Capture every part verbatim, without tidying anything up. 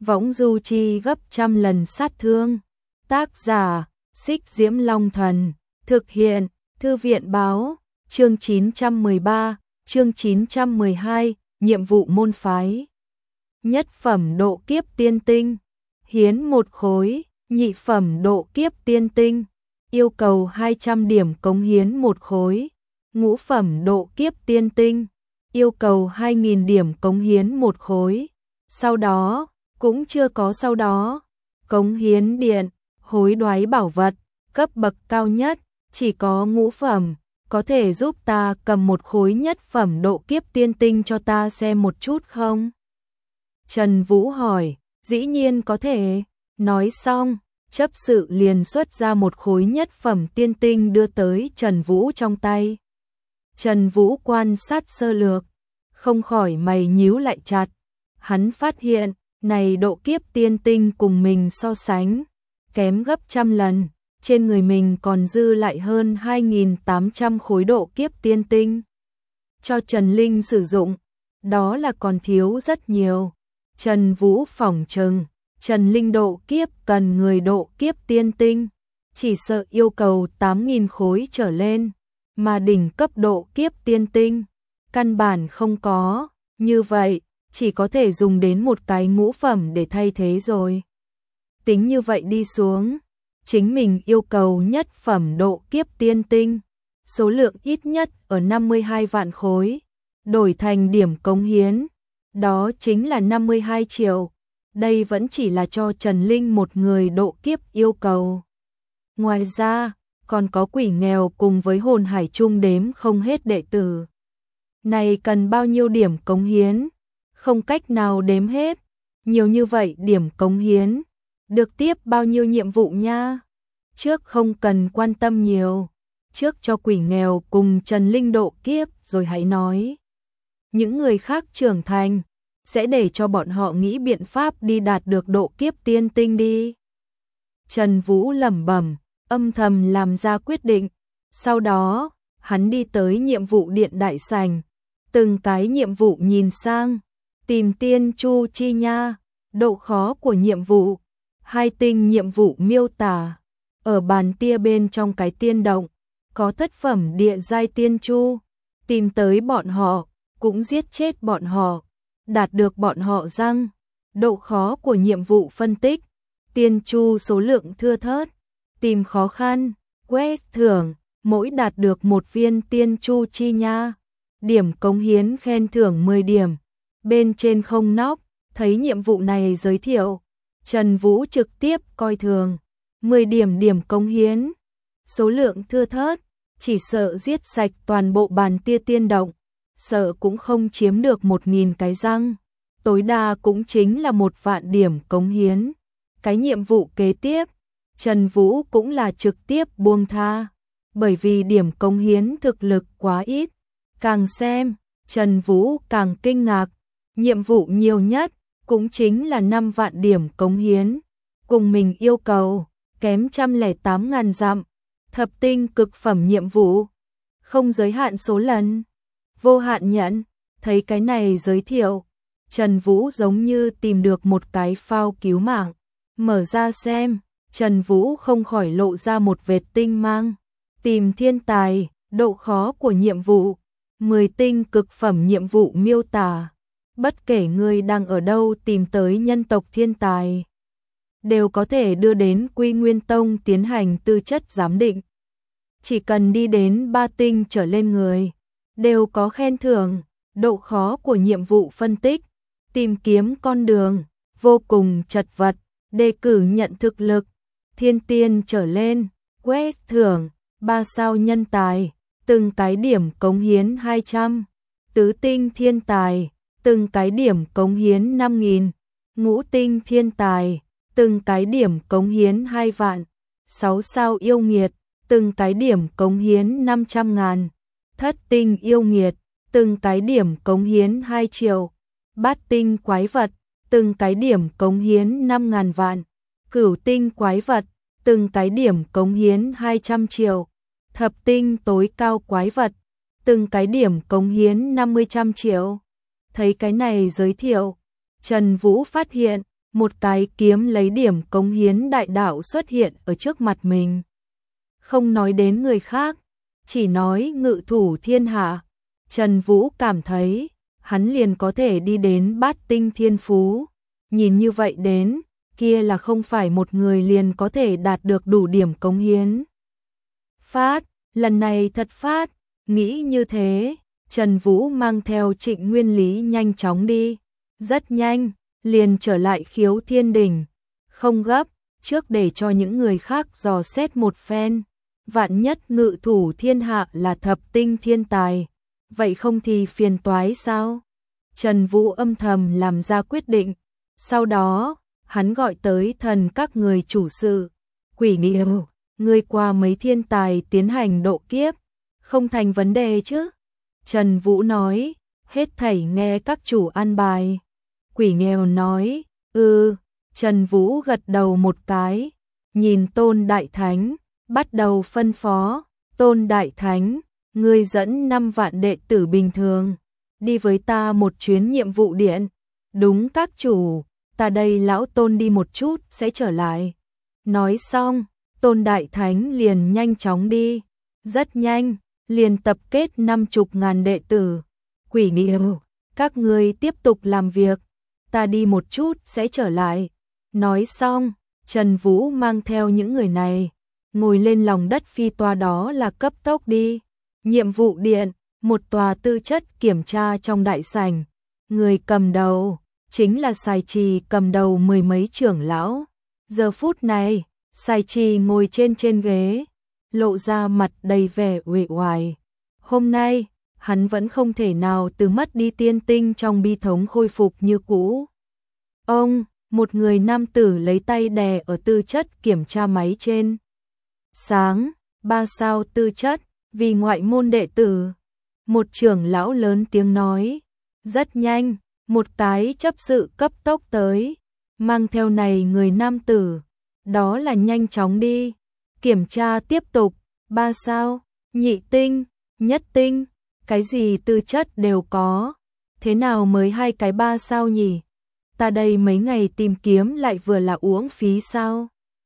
võng du chi gấp trăm lần sát thương. Tác giả, Xích Diễm Long Thần. Thực hiện, Thư viện Báo. Chương chín trăm mười ba, chương chín trăm mười hai, nhiệm vụ môn phái. Nhất phẩm độ kiếp tiên tinh, hiến một khối. Nhị phẩm độ kiếp tiên tinh, yêu cầu hai trăm điểm cống hiến một khối. Ngũ phẩm độ kiếp tiên tinh, yêu cầu hai nghìn điểm cống hiến một khối. Sau đó, cũng chưa có sau đó. Cống hiến điện, hối đoái bảo vật, cấp bậc cao nhất, chỉ có ngũ phẩm. Có thể giúp ta cầm một khối nhất phẩm độ kiếp tiên tinh cho ta xem một chút không? Trần Vũ hỏi, dĩ nhiên có thể. Nói xong, chấp sự liền xuất ra một khối nhất phẩm tiên tinh đưa tới Trần Vũ trong tay. Trần Vũ quan sát sơ lược, không khỏi mày nhíu lại chặt. Hắn phát hiện, này độ kiếp tiên tinh cùng mình so sánh, kém gấp trăm lần. Trên người mình còn dư lại hơn hai nghìn tám trăm khối độ kiếp tiên tinh. Cho Trần Linh sử dụng, đó là còn thiếu rất nhiều. Trần Vũ phỏng chừng, Trần Linh độ kiếp cần người độ kiếp tiên tinh, chỉ sợ yêu cầu tám nghìn khối trở lên, mà đỉnh cấp độ kiếp tiên tinh, căn bản không có, như vậy, chỉ có thể dùng đến một cái ngũ phẩm để thay thế rồi. Tính như vậy đi xuống, chính mình yêu cầu nhất phẩm độ kiếp tiên tinh, số lượng ít nhất ở năm mươi hai vạn khối, đổi thành điểm cống hiến, đó chính là năm mươi hai triệu. Đây vẫn chỉ là cho Trần Linh một người độ kiếp yêu cầu. Ngoài ra, còn có quỷ nghèo cùng với hồn hải chung đếm không hết đệ tử. Này cần bao nhiêu điểm cống hiến? Không cách nào đếm hết. Nhiều như vậy điểm cống hiến. Được tiếp bao nhiêu nhiệm vụ nha? Trước không cần quan tâm nhiều. Trước cho quỷ nghèo cùng Trần Linh độ kiếp rồi hãy nói. Những người khác trưởng thành, sẽ để cho bọn họ nghĩ biện pháp đi đạt được độ kiếp tiên tinh đi. Trần Vũ lẩm bẩm, âm thầm làm ra quyết định. Sau đó, hắn đi tới nhiệm vụ điện đại sảnh. Từng cái nhiệm vụ nhìn sang. Tìm tiên chu chi nha. Độ khó của nhiệm vụ. Hai tinh nhiệm vụ miêu tả. Ở bàn tia bên trong cái tiên động, có thất phẩm địa giai tiên chu. Tìm tới bọn họ, cũng giết chết bọn họ. Đạt được bọn họ răng. Độ khó của nhiệm vụ phân tích. Tiên chu số lượng thưa thớt. Tìm khó khăn. Quét thưởng. Mỗi đạt được một viên tiên chu chi nha. Điểm cống hiến khen thưởng mười điểm. Bên trên không nóc, thấy nhiệm vụ này giới thiệu. Trần Vũ trực tiếp coi thường. mười điểm điểm cống hiến. Số lượng thưa thớt. Chỉ sợ giết sạch toàn bộ bàn tia tiên động. Sợ cũng không chiếm được một nghìn cái răng, tối đa cũng chính là một vạn điểm cống hiến. Cái nhiệm vụ kế tiếp, Trần Vũ cũng là trực tiếp buông tha, bởi vì điểm cống hiến thực lực quá ít. Càng xem, Trần Vũ càng kinh ngạc, nhiệm vụ nhiều nhất cũng chính là năm vạn điểm cống hiến, cùng mình yêu cầu, kém một trăm lẻ tám ngàn dặm, thập tinh cực phẩm nhiệm vụ, không giới hạn số lần. Vô hạn nhận, thấy cái này giới thiệu, Trần Vũ giống như tìm được một cái phao cứu mạng. Mở ra xem, Trần Vũ không khỏi lộ ra một vệt tinh mang. Tìm thiên tài, độ khó của nhiệm vụ, mười tinh cực phẩm nhiệm vụ miêu tả. Bất kể ngươi đang ở đâu tìm tới nhân tộc thiên tài, đều có thể đưa đến Quy Nguyên Tông tiến hành tư chất giám định. Chỉ cần đi đến ba tinh trở lên người, đều có khen thưởng. Độ khó của nhiệm vụ phân tích, tìm kiếm con đường, vô cùng chật vật, đề cử nhận thực lực, thiên tiên trở lên, quét thưởng, ba sao nhân tài, từng cái điểm cống hiến hai trăm, tứ tinh thiên tài, từng cái điểm cống hiến năm nghìn, ngũ tinh thiên tài, từng cái điểm cống hiến hai vạn, sáu sao yêu nghiệt, từng cái điểm cống hiến năm trăm ngàn. Thất tinh yêu nghiệt, từng cái điểm cống hiến hai triệu. Bát tinh quái vật, từng cái điểm cống hiến năm ngàn vạn. Cửu tinh quái vật, từng cái điểm cống hiến hai trăm triệu. Thập tinh tối cao quái vật, từng cái điểm cống hiến năm mươi trăm triệu. Thấy cái này giới thiệu, Trần Vũ phát hiện, một cái kiếm lấy điểm cống hiến đại đạo xuất hiện ở trước mặt mình. Không nói đến người khác, chỉ nói ngự thủ thiên hạ, Trần Vũ cảm thấy hắn liền có thể đi đến bát tinh thiên phú. Nhìn như vậy đến, kia là không phải một người liền có thể đạt được đủ điểm cống hiến. Phát, lần này thật phát, nghĩ như thế, Trần Vũ mang theo Trịnh Nguyên Lý nhanh chóng đi, rất nhanh, liền trở lại Khiếu Thiên Đỉnh, không gấp, trước để cho những người khác dò xét một phen, vạn nhất ngự thủ thiên hạ là thập tinh thiên tài, vậy không thì phiền toái sao? Trần Vũ âm thầm làm ra quyết định, sau đó, hắn gọi tới thần các người chủ sự, Quỷ Nghiêu, ngươi qua mấy thiên tài tiến hành độ kiếp, không thành vấn đề chứ? Trần Vũ nói, hết thảy nghe các chủ an bài. Quỷ Nghèo nói, ừ, Trần Vũ gật đầu một cái, nhìn Tôn Đại Thánh, bắt đầu phân phó, Tôn Đại Thánh, ngươi dẫn năm vạn đệ tử bình thường, đi với ta một chuyến nhiệm vụ điện. Đúng các chủ, ta đây lão Tôn đi một chút sẽ trở lại. Nói xong, Tôn Đại Thánh liền nhanh chóng đi, rất nhanh, liền tập kết năm chục ngàn đệ tử. Quỷ Nghiêu, các ngươi tiếp tục làm việc, ta đi một chút sẽ trở lại. Nói xong, Trần Vũ mang theo những người này, ngồi lên lòng đất phi toa đó là cấp tốc đi. Nhiệm vụ điện, một tòa tư chất kiểm tra trong đại sảnh, người cầm đầu, chính là Sài Trì cầm đầu mười mấy trưởng lão. Giờ phút này, Sài Trì ngồi trên trên ghế, lộ ra mặt đầy vẻ uể oải. Hôm nay, hắn vẫn không thể nào từ mất đi tiên tinh trong bi thống khôi phục như cũ. Ông, một người nam tử lấy tay đè ở tư chất kiểm tra máy trên. Sáng, ba sao tư chất, vì ngoại môn đệ tử. Một trưởng lão lớn tiếng nói, rất nhanh, một cái chấp sự cấp tốc tới, mang theo này người nam tử, đó là nhanh chóng đi. Kiểm tra tiếp tục, ba sao, nhị tinh, nhất tinh, cái gì tư chất đều có, thế nào mới hai cái ba sao nhỉ? Ta đây mấy ngày tìm kiếm lại vừa là uổng phí sao?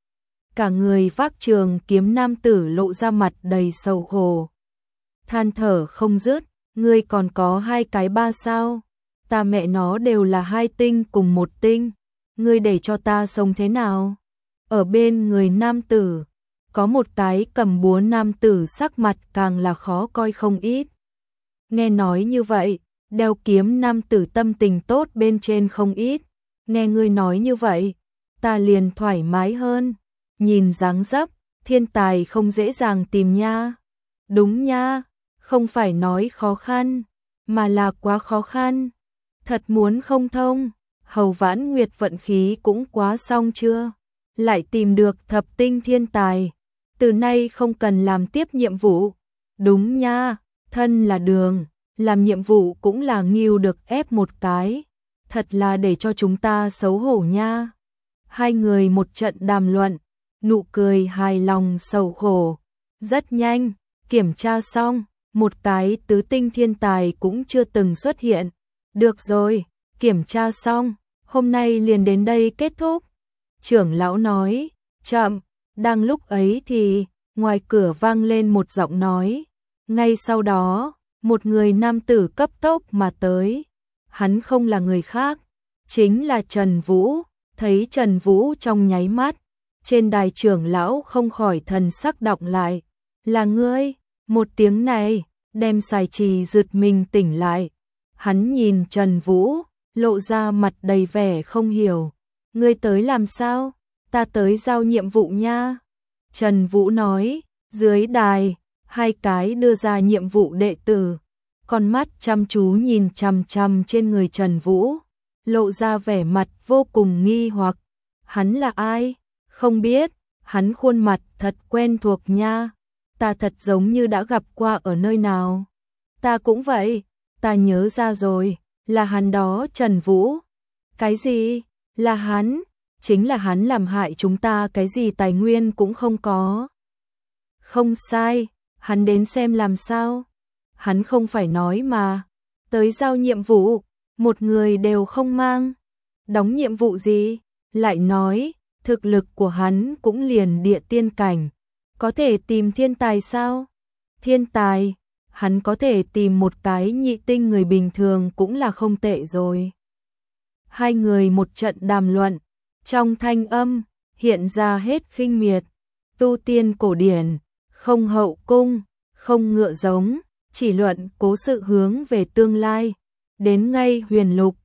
Cả người vác trường kiếm nam tử lộ ra mặt đầy sầu khổ, than thở không dứt, ngươi còn có hai cái ba sao, ta mẹ nó đều là hai tinh cùng một tinh, ngươi để cho ta sống thế nào? Ở bên người nam tử, có một cái cầm búa nam tử sắc mặt càng là khó coi không ít. Nghe nói như vậy, đeo kiếm nam tử tâm tình tốt bên trên không ít. Nghe ngươi nói như vậy, ta liền thoải mái hơn. Nhìn dáng dấp, thiên tài không dễ dàng tìm nha. Đúng nha, không phải nói khó khăn, mà là quá khó khăn. Thật muốn không thông, Hầu Vãn Nguyệt vận khí cũng quá xong chưa? Lại tìm được thập tinh thiên tài, từ nay không cần làm tiếp nhiệm vụ. Đúng nha, thân là đường, làm nhiệm vụ cũng là nghiêu được ép một cái. Thật là để cho chúng ta xấu hổ nha. Hai người một trận đàm luận, nụ cười hài lòng sầu khổ. Rất nhanh, kiểm tra xong, một cái tứ tinh thiên tài cũng chưa từng xuất hiện. Được rồi, kiểm tra xong, hôm nay liền đến đây kết thúc. Trưởng lão nói, chậm, đang lúc ấy thì, ngoài cửa vang lên một giọng nói. Ngay sau đó, một người nam tử cấp tốc mà tới. Hắn không là người khác, chính là Trần Vũ. Thấy Trần Vũ trong nháy mắt, trên đài trưởng lão không khỏi thần sắc động lại. Là ngươi, một tiếng này, đem Sài Trì giật mình tỉnh lại. Hắn nhìn Trần Vũ, lộ ra mặt đầy vẻ không hiểu. Ngươi tới làm sao? Ta tới giao nhiệm vụ nha. Trần Vũ nói, dưới đài, hai cái đưa ra nhiệm vụ đệ tử. Con mắt chăm chú nhìn chằm chằm trên người Trần Vũ, lộ ra vẻ mặt vô cùng nghi hoặc. Hắn là ai? Không biết, hắn khuôn mặt thật quen thuộc nha. Ta thật giống như đã gặp qua ở nơi nào. Ta cũng vậy, ta nhớ ra rồi, là hắn đó Trần Vũ. Cái gì? Là hắn? Chính là hắn làm hại chúng ta cái gì tài nguyên cũng không có. Không sai, hắn đến xem làm sao. Hắn không phải nói mà, tới giao nhiệm vụ, một người đều không mang. Đóng nhiệm vụ gì? lại nói, thực lực của hắn cũng liền địa tiên cảnh, có thể tìm thiên tài sao? Thiên tài, hắn có thể tìm một cái nhị tinh người bình thường cũng là không tệ rồi. Hai người một trận đàm luận, trong thanh âm hiện ra hết khinh miệt, tu tiên cổ điển, không hậu cung, không ngựa giống, chỉ luận cố sự hướng về tương lai, đến ngay huyền lục,